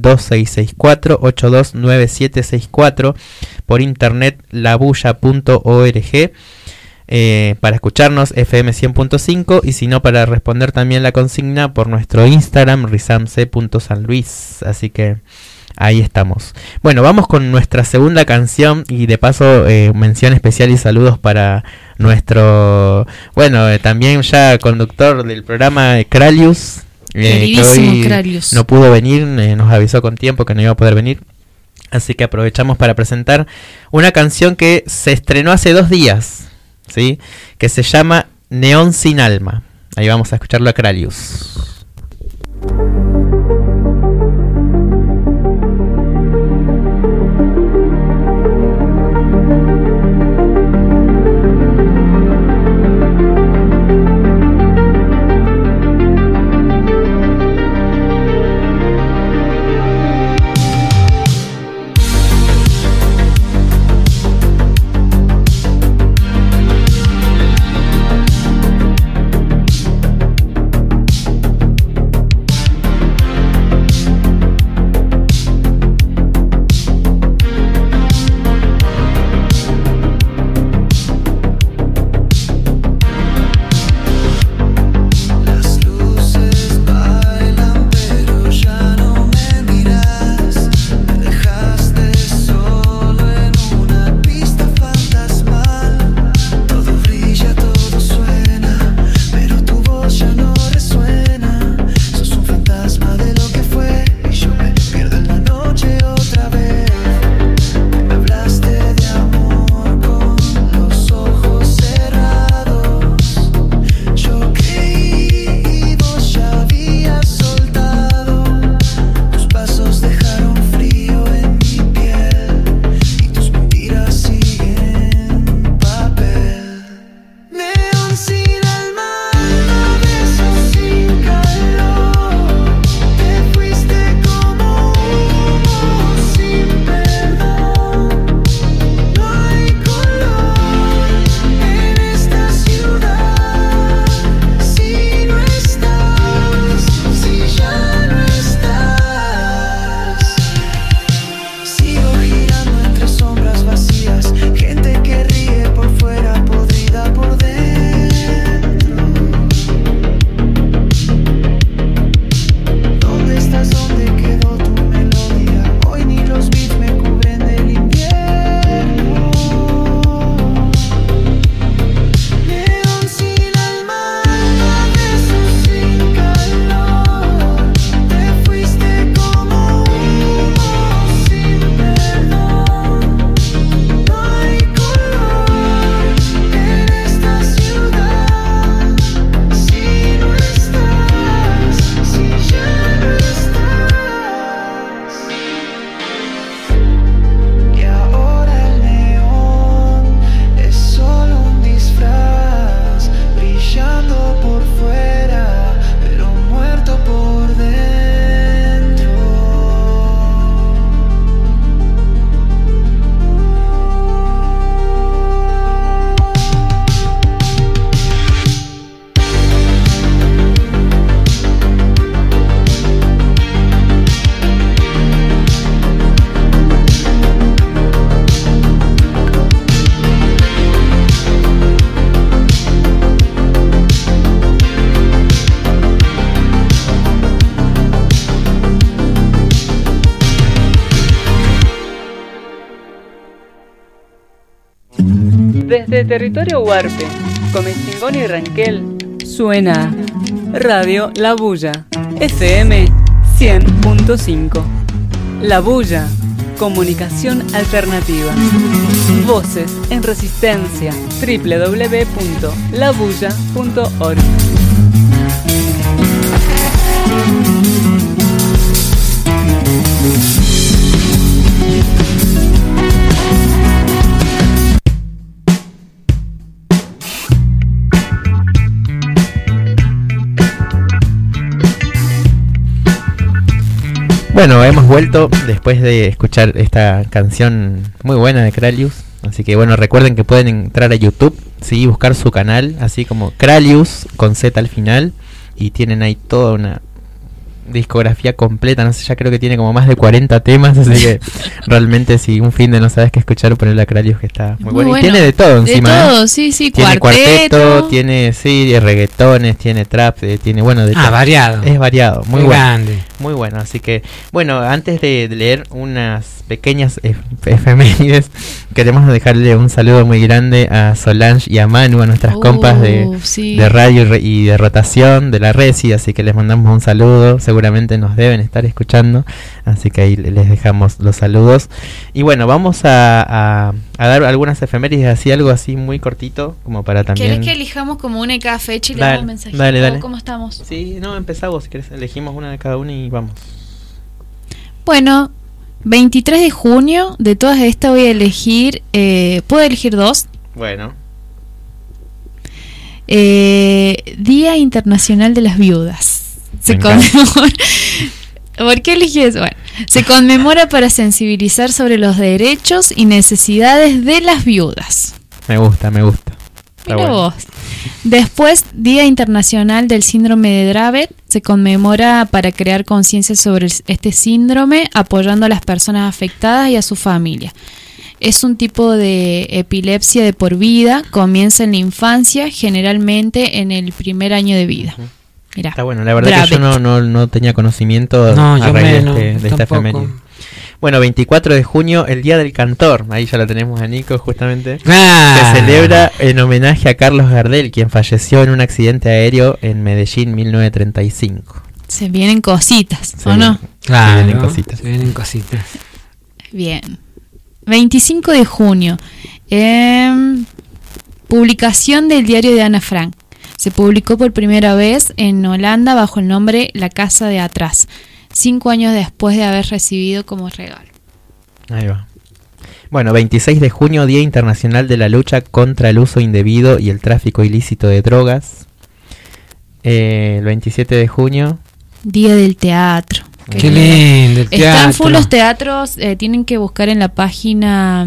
2664-829764, por internet labulla.org. Para escucharnos FM 100.5, y si no, para responder también la consigna por nuestro Instagram risamc.sanluis. Así que ahí estamos. Bueno, vamos con nuestra segunda canción, y de paso mención especial y saludos para nuestro, bueno, también ya conductor del programa, Kralius, que hoy Kralius no pudo venir, nos avisó con tiempo que no iba a poder venir. Así que aprovechamos para presentar una canción que se estrenó hace 2 días, ¿sí? Que se llama Neón sin alma. Ahí vamos a escucharlo a Kralius. Desde territorio Huarpe, Comecingón y Ranquel, suena Radio La Bulla, FM 100.5. La Bulla, comunicación alternativa. Voces en resistencia, www.labulla.org. Bueno, hemos vuelto después de escuchar esta canción muy buena de Kralius. Así que bueno, recuerden que pueden entrar a YouTube, sí, buscar su canal, así como Kralius con Z al final. Y tienen ahí toda una discografía completa, no sé, ya creo que tiene como más de 40 temas, así que realmente si un fin de no sabes qué escuchar, ponerle a Kralius, que está muy bueno. Y tiene de todo encima. De todo, sí, tiene cuarteto, tiene reggaetones, tiene trap, tiene bueno de todo. Variado. Es variado, muy bueno. Grande. Muy bueno, así que bueno, antes de leer unas pequeñas efemérides, queremos dejarle un saludo muy grande a Solange y a Manu, a nuestras compas de radio y de rotación de la Resi, así que les mandamos un saludo, seguramente nos deben estar escuchando, así que ahí les dejamos los saludos. Y bueno, vamos a dar algunas efemérides, así algo así muy cortito, como para también... ¿Querés que elijamos como una de cada fecha y le damos un mensajito? Dale. ¿Cómo estamos? Sí, no, empezamos, si querés, elegimos una de cada una y vamos. Bueno, 23 de junio, de todas estas voy a elegir, ¿puedo elegir dos? Bueno. Día Internacional de las Viudas. Se conmemora. ¿Por qué elegí eso? Bueno, se conmemora para sensibilizar sobre los derechos y necesidades de las viudas. Me gusta. Mira bueno. Vos. Después, Día Internacional del Síndrome de Dravet. Se conmemora para crear conciencia sobre este síndrome, apoyando a las personas afectadas y a su familia. Es un tipo de epilepsia de por vida, comienza en la infancia, generalmente en el primer año de vida. Mirá, está bueno, la verdad Dravet. Que yo no tenía conocimiento de esta efeméride. Bueno, 24 de junio, el Día del Cantor. Ahí ya lo tenemos a Nico, justamente. Se celebra en homenaje a Carlos Gardel, quien falleció en un accidente aéreo en Medellín, 1935. Se vienen cositas, ¿o no? Claro, se vienen cositas. Bien. 25 de junio. Publicación del diario de Ana Frank. Se publicó por primera vez en Holanda bajo el nombre La Casa de Atrás, 5 años después de haber recibido como regalo. Ahí va. Bueno, 26 de junio, Día Internacional de la Lucha contra el Uso Indebido y el Tráfico Ilícito de Drogas. El 27 de junio... Día del Teatro. Qué lindo el teatro. Están full los teatros, tienen que buscar en la página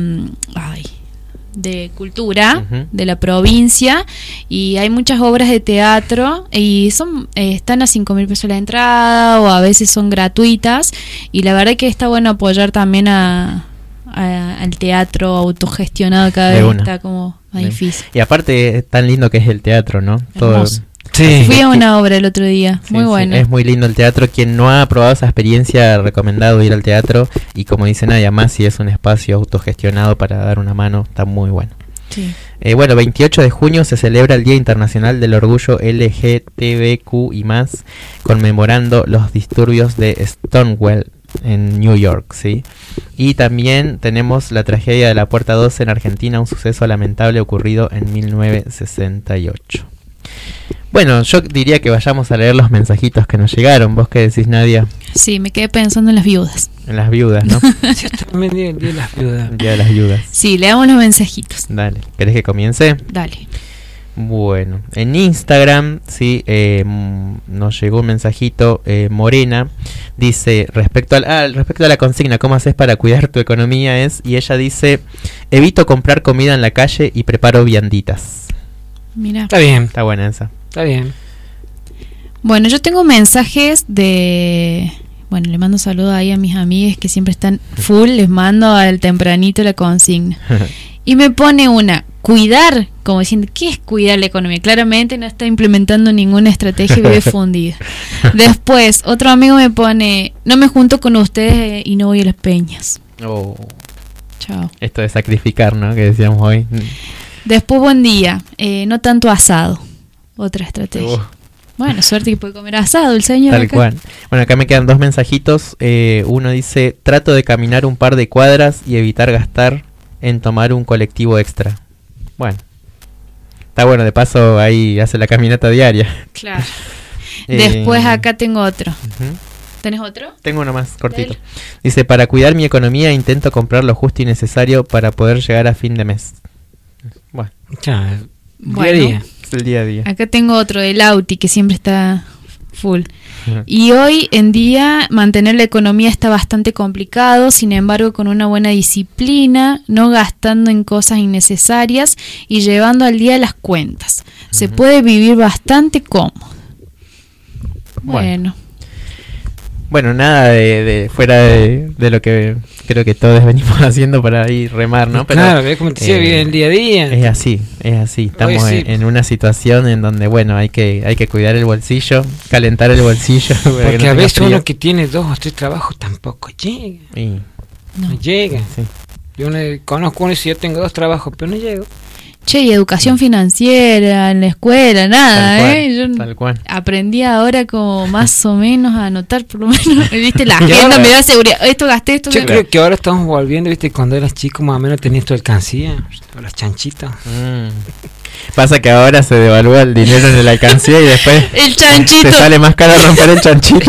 de cultura de la provincia, y hay muchas obras de teatro y están a 5.000 pesos la entrada, o a veces son gratuitas, y la verdad que está bueno apoyar también al teatro autogestionado, cada vez está como más difícil. Y aparte tan lindo que es el teatro, ¿no? Todo. Sí. Fui a una obra el otro día, muy buena. Es muy lindo el teatro. Quien no ha probado esa experiencia, recomendado ir al teatro. Y como dice Nadia, más si es un espacio autogestionado para dar una mano, está muy bueno. Sí. Bueno, 28 de junio se celebra el Día Internacional del Orgullo LGTBQ y más, conmemorando los disturbios de Stonewall en New York, ¿sí? Y también tenemos la tragedia de la Puerta 12 en Argentina, un suceso lamentable ocurrido en 1968. Bueno, yo diría que vayamos a leer los mensajitos que nos llegaron. ¿Vos qué decís, Nadia? Sí, me quedé pensando en las viudas. En las viudas, ¿no? Sí, también el Día de las Viudas. El Día de las Viudas. Sí, leamos los mensajitos. Dale, ¿querés que comience? Dale. Bueno, en Instagram, sí, nos llegó un mensajito, Morena, dice, respecto a la consigna, ¿cómo haces para cuidar tu economía? Y ella dice, evito comprar comida en la calle y preparo vianditas. Mira. Está bien. Está buena esa. Está bien. Bueno, yo tengo mensajes de... Bueno, le mando saludos ahí a mis amigas que siempre están full, les mando al tempranito la consigna. Y me pone una, cuidar, como diciendo, ¿qué es cuidar la economía? Claramente no está implementando ninguna estrategia y vive fundida. Después, otro amigo me pone, no me junto con ustedes y no voy a las peñas. Oh. Chao. Esto de sacrificar, ¿no? Que decíamos hoy. Después, buen día. No tanto asado. Otra estrategia. Bueno, suerte que puede comer asado el señor. Tal cual. Bueno, acá me quedan 2 mensajitos. Uno dice, trato de caminar un par de cuadras y evitar gastar en tomar un colectivo extra. Bueno. Está bueno, de paso ahí hace la caminata diaria. Claro. Después acá tengo otro. ¿Tenés otro? Tengo uno más cortito. Dice, para cuidar mi economía intento comprar lo justo y necesario para poder llegar a fin de mes. Bueno. Día a día. Es el día a día. Acá tengo otro del Auti que siempre está full. Y hoy en día mantener la economía está bastante complicado, sin embargo con una buena disciplina, no gastando en cosas innecesarias y llevando al día las cuentas. Se puede vivir bastante cómodo. Bueno, nada de fuera de lo que creo que todos venimos haciendo para ir remar, ¿no? Pero, claro, es como te decía, vive el día a día. Es así. Estamos en una situación en donde, bueno, hay que cuidar el bolsillo, calentar el bolsillo. Porque a veces uno que tiene 2 o 3 trabajos tampoco llega. No llega. Sí. Yo conozco uno y si yo tengo 2 trabajos, pero no llego. Che, y educación financiera en la escuela, nada, Tal cual. Aprendí ahora como más o menos a anotar, por lo menos, viste, la agenda me da seguridad, esto gasté, esto. Yo creo que ahora estamos volviendo, viste, cuando eras chico más o menos tenías tu alcancía, o las chanchitas. Pasa que ahora se devalúa el dinero en la alcancía y después el chanchito. te sale más caro romper el chanchito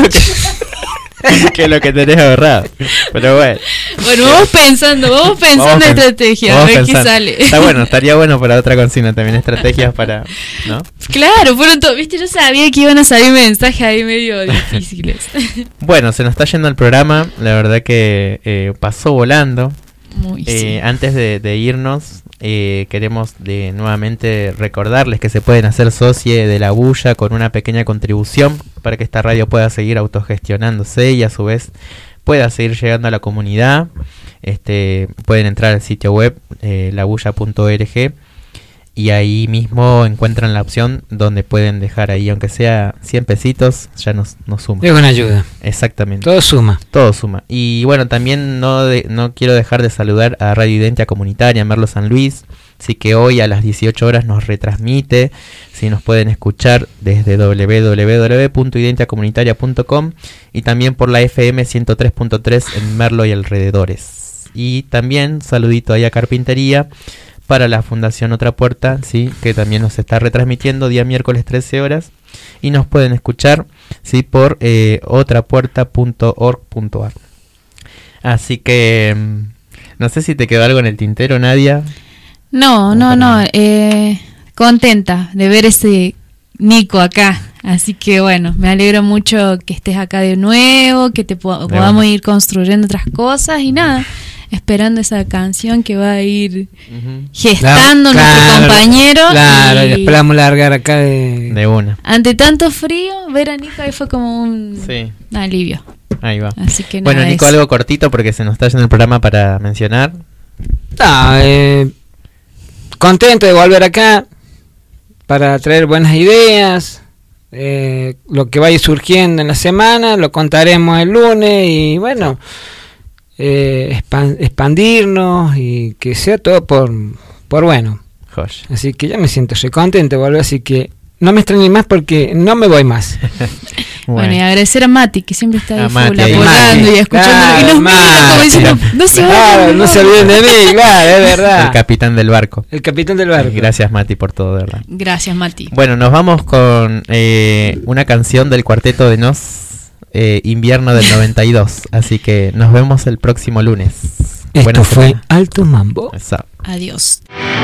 que lo que tenés ahorrado. Pero bueno. Bueno, vamos pensando estrategias, a ver qué sale. Está bueno, estaría bueno para otra consigna también, estrategias para, ¿no? Claro, fueron todos, viste, yo sabía que iban a salir mensajes ahí medio difíciles. Bueno, se nos está yendo el programa, la verdad que pasó volando. Sí. Antes de irnos, queremos nuevamente recordarles que se pueden hacer socie de La Bulla con una pequeña contribución para que esta radio pueda seguir autogestionándose y a su vez pueda seguir llegando a la comunidad. Pueden entrar al sitio web labulla.org y ahí mismo encuentran la opción donde pueden dejar ahí, aunque sea 100 pesitos, ya nos suma. Es una ayuda. Exactamente. Todo suma. Y bueno, también no quiero dejar de saludar a Radio Identia Comunitaria, Merlo San Luis. Así que hoy a las 18 horas nos retransmite. Si nos pueden escuchar desde www.identiacomunitaria.com y también por la FM 103.3 en Merlo y alrededores. Y también saludito ahí a Carpintería para la Fundación Otra Puerta, sí, que también nos está retransmitiendo día miércoles 13 horas y nos pueden escuchar, sí, por otrapuerta.org.ar. Así que no sé si te quedó algo en el tintero, Nadia. No, contenta de ver ese Nico acá, así que bueno, me alegro mucho que estés acá de nuevo, que podamos ir construyendo otras cosas y nada. Esperando esa canción que va a ir gestando nuestro compañero. Claro, y después la vamos a largar acá de una. Ante tanto frío, ver a Nico ahí fue como un alivio. Ahí va. Así que bueno, Nico, algo cortito porque se nos está yendo el programa para mencionar. Contento de volver acá para traer buenas ideas. Lo que vaya surgiendo en la semana lo contaremos el lunes y bueno, expandirnos y que sea todo por bueno. Josh. Así que ya me siento contento de volver, así que no me extrañen más porque no me voy más. Bueno, y agradecer a Mati que siempre está ahí full apoyando y escuchando y nos mira como diciendo, no se olviden de mí, claro, es verdad. El capitán del barco. Gracias, Mati, por todo, de verdad. Gracias, Mati. Bueno, nos vamos con una canción del Cuarteto de Nos, Invierno del 92. Así que nos vemos el próximo lunes. Esto fue Alto Mambo. Exacto. Adiós.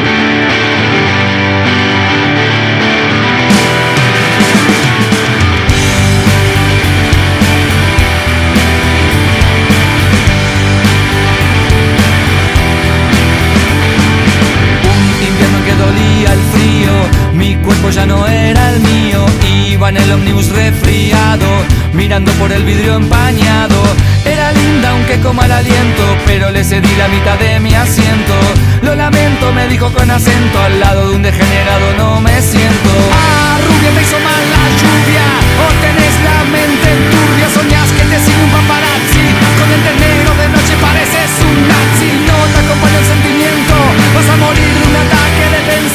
Dolía el frío, mi cuerpo ya no era el mío. Iba en el ómnibus resfriado, mirando por el vidrio empañado. Era linda aunque con mal aliento, pero le cedí la mitad de mi asiento. Lo lamento, me dijo con acento, al lado de un degenerado no me siento. Ah, rubia, te hizo mal la lluvia, o tenés la mente turbia. Soñás que te sigue un paparazzi, con lentes negros de noche pareces un nazi. No te acompaña el sentimiento, vas a morir de un ataque de pensamiento.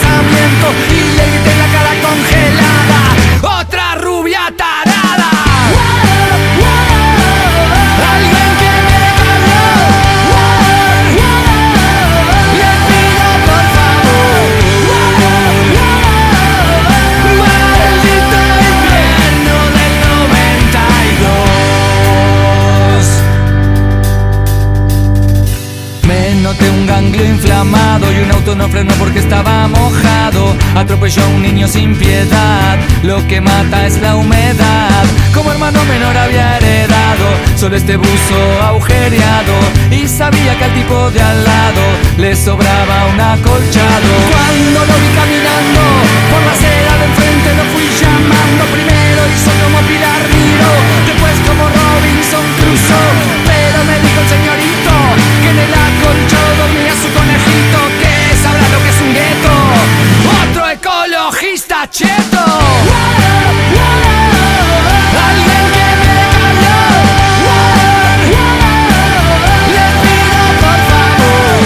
un auto no frenó porque estaba mojado. Atropelló a un niño sin piedad. Lo que mata es la humedad. Como hermano menor había heredado solo este buzo agujereado, y sabía que al tipo de al lado le sobraba un acolchado. Cuando lo vi caminando por la acera de enfrente lo fui llamando. Primero hizo como Pilar Miró, después como Robinson Crusoe. Pero me dijo el señorito que en el acolchado dormía su conejito, que sabrá lo que es un gueto. Otro ecologista cheto. Alguien que me cambió. Les pido por favor.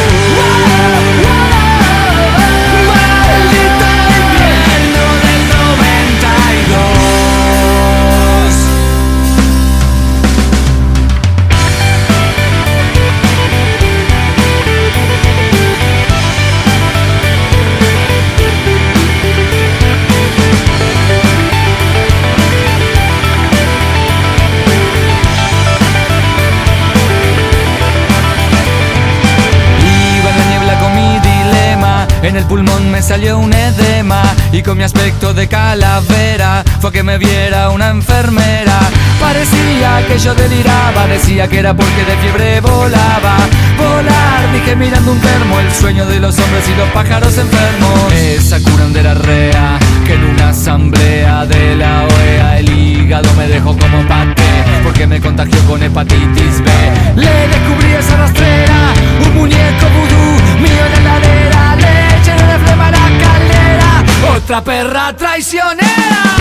Maldito invierno del 92. En el pulmón me salió un edema, y con mi aspecto de calavera fue que me viera una enfermera. Parecía que yo deliraba, decía que era porque de fiebre volaba. Volar, dije mirando un termo, el sueño de los hombres y los pájaros enfermos. Esa curandera rea que en una asamblea de la OEA el hígado me dejó como paté, porque me contagió con hepatitis B. Le descubrí esa rastrera, un muñeco vudú mío en la heladera. Le eché de flema a la caldera, otra perra traicionera.